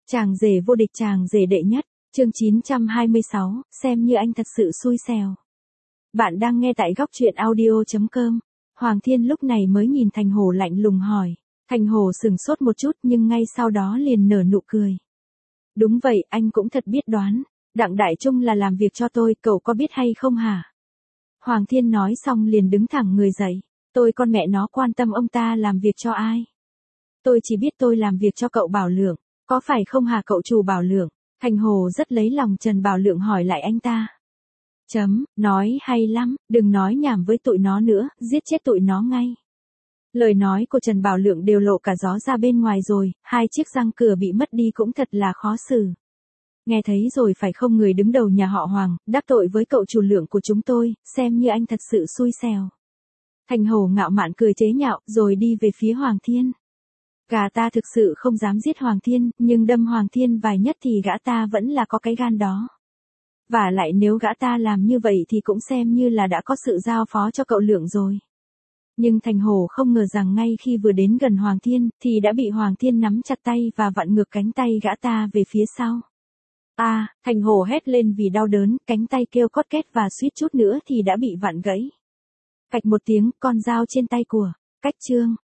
Chàng rể vô địch, chàng rể đệ nhất, chương 926, xem như anh thật sự xui xẻo. Bạn đang nghe tại góc truyện audio.com. Hoàng Thiên lúc này mới nhìn Thành Hồ lạnh lùng hỏi. Thành Hồ sửng sốt một chút nhưng ngay sau đó liền nở nụ cười. Đúng vậy, anh cũng thật biết đoán. Đặng Đại Trung là làm việc cho tôi, cậu có biết hay không hả? Hoàng Thiên nói xong liền đứng thẳng người dậy. Tôi con mẹ nó quan tâm ông ta làm việc cho ai? Tôi chỉ biết tôi làm việc cho cậu Bảo Lượng. Có phải không hả cậu chủ Bảo Lượng? Thành Hồ rất lấy lòng Trần Bảo Lượng hỏi lại anh ta. Nói hay lắm, đừng nói nhảm với tụi nó nữa, giết chết tụi nó ngay. Lời nói của Trần Bảo Lượng đều lộ cả gió ra bên ngoài rồi, hai chiếc răng cửa bị mất đi cũng thật là khó xử. Nghe thấy rồi phải không, người đứng đầu nhà họ Hoàng, đắc tội với cậu chủ Lượng của chúng tôi, xem như anh thật sự xui xẻo. Thành Hồ ngạo mạn cười chế nhạo rồi đi về phía Hoàng Thiên. Gã ta thực sự không dám giết Hoàng Thiên, nhưng đâm Hoàng Thiên vài nhất thì gã ta vẫn là có cái gan đó. Và lại nếu gã ta làm như vậy thì cũng xem như là đã có sự giao phó cho cậu Lượng rồi. Nhưng Thành Hồ không ngờ rằng ngay khi vừa đến gần Hoàng Thiên, thì đã bị Hoàng Thiên nắm chặt tay và vặn ngược cánh tay gã ta về phía sau. Thành Hồ hét lên vì đau đớn, cánh tay kêu cót két và suýt chút nữa thì đã bị vặn gãy. Cạch một tiếng, con dao trên tay của Cách Trương